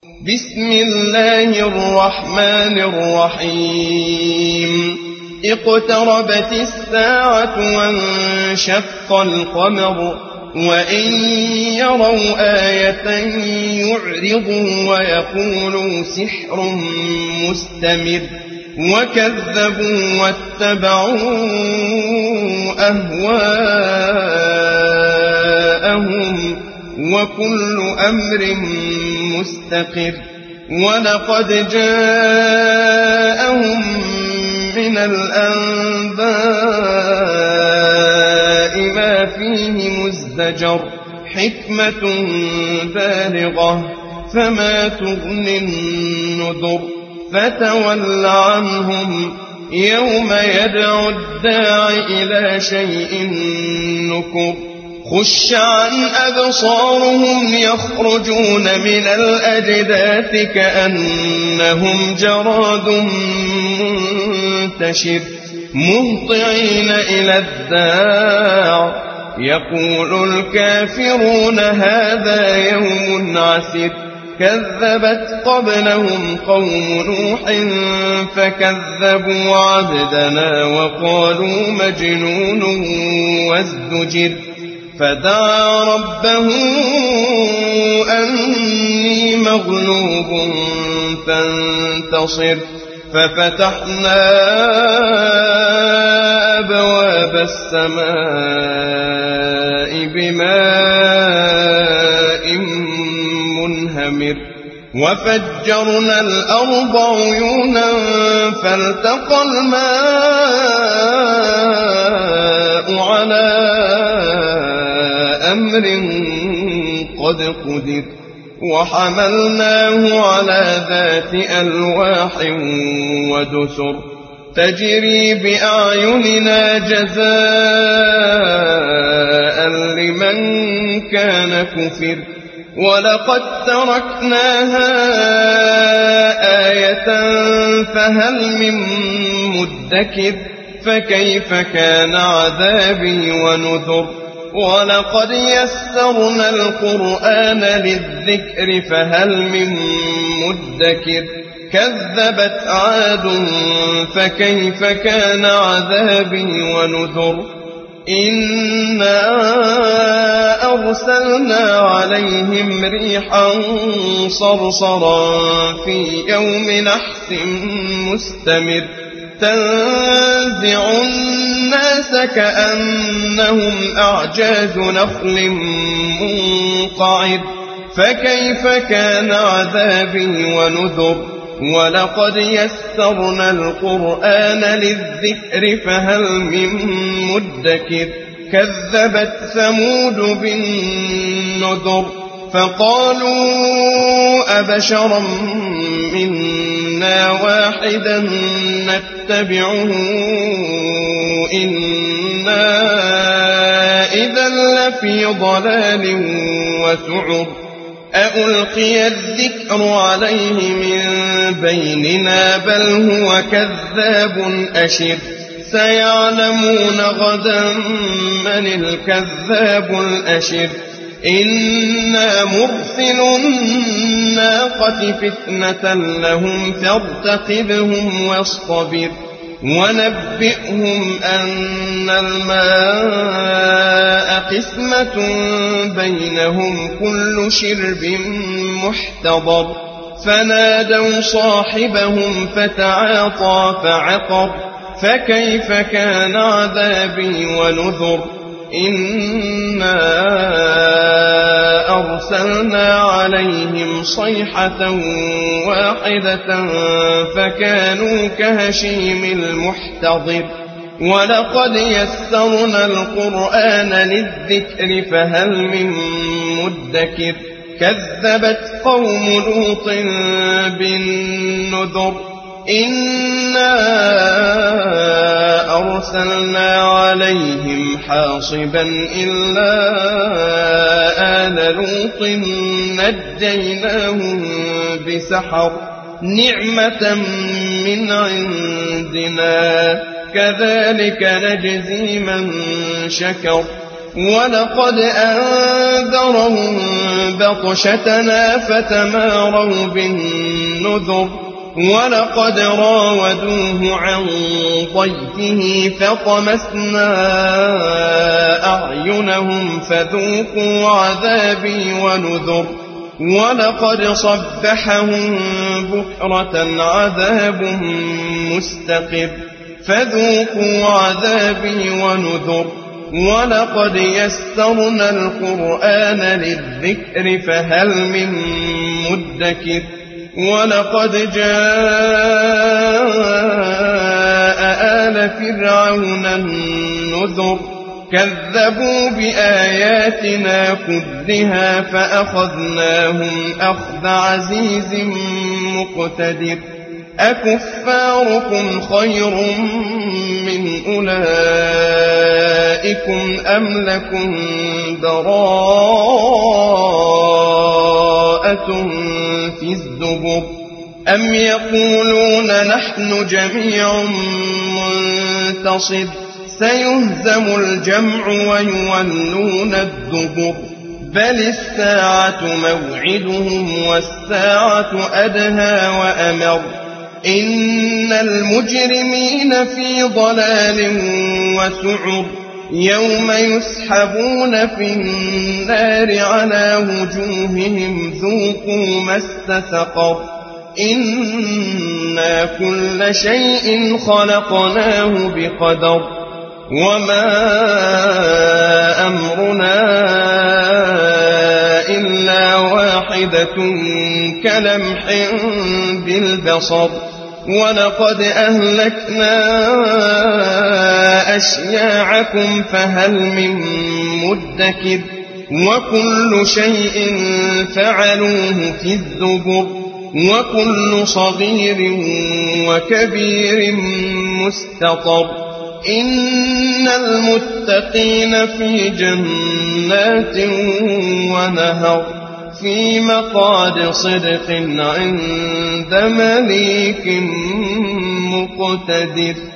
بسم الله الرحمن الرحيم اقتربت الساعة وانشق القمر وإن يروا آية يعرضوا ويقولوا سحر مستمر وكذبوا واتبعوا أهواءهم وكل أمر مستقر ولقد جاءهم من الأنباء ما فيه مزدجر حكمة بالغة فما تغني النذر فتول عنهم يوم يدعو الداع إلى شيء نكر خش عن أبصارهم يخرجون من الأجداث كأنهم جراد منتشر مهطعين إلى الداع يقول الكافرون هذا يوم عسر كذبت قبلهم قوم نوح فكذبوا عبدنا وقالوا مجنون وازدجر فدعا ربه أني مغلوب فانتصر ففتحنا أبواب السماء بماء منهمر وفجرنا الأرض عيونا فالتقى الماء على أمر قد قدر وحملناه على ذات ألواح ودسر تجري بأعيننا جزاء لمن كان كفر ولقد تركناها آية فهل من مدكر فكيف كان عذابي ونذر ولقد يسرنا القرآن للذكر فهل من مدكر كذبت عاد فكيف كان عذابي ونذر إنا أرسلنا عليهم ريحا صرصرا في يوم نحس مستمر تنزع الناس كأنهم أعجاز نخل منقعر فكيف كان عذابي ونذر ولقد يسرنا القرآن للذكر فهل من مدكر كذبت ثمود بالنذر فقالوا أبشرا منا واحدا نتبعه إنا إذا لفي ضلال وسعر أألقي الذكر عليه من بيننا بل هو كذاب أشر سيعلمون غدا من الكذاب الأشر إنا مرسل الناقة فتنة لهم فارتقبهم واصطبر ونبئهم أن الماء قسمة بينهم كل شرب محتضر فنادوا صاحبهم فتعاطى فعقر فكيف كان عذابي ونذر إنا أرسلنا عليهم صيحة واحدة فكانوا كهشيم المحتضر ولقد يسرنا القرآن للذكر فهل من مدكر كذبت قوم لوط بالنذر إنا أرسلنا عليهم حاصبا إلا آل لوط نجيناهم بسحر نعمة من عندنا كذلك نجزي من شكر ولقد أنذرهم بطشتنا فتماروا بالنذر ولقد راودوه عن ضيفه فطمسنا أعينهم فذوقوا عذابي ونذر ولقد صبحهم بكرة عذاب مستقر فذوقوا عذابي ونذر ولقد يسرنا القرآن للذكر فهل من مدكر ولقد جاء آل فرعون النذر كذبوا بآياتنا كلها فأخذناهم أخذ عزيز مقتدر أكفاركم خير من أولئكم أم لكم براءة في الزبر أم يقولون نحن جميع منتصر سيهزم الجمع ويولون الدبر بل الساعة موعدهم والساعة أدهى وأمر إن المجرمين في ضلال وسعر يوم يسحبون في النار على وجوههم ذوقوا مس سقر إنا كل شيء خلقناه بقدر وما أمرنا إلا واحدة كلمح بالبصر ولقد أهلكنا أشياعكم فهل من مدكر وكل شيء فعلوه في الزبر وكل صغير وكبير مستطر إن المتقين في جنات ونهر في مقعد صدق عند مليك مقتدر.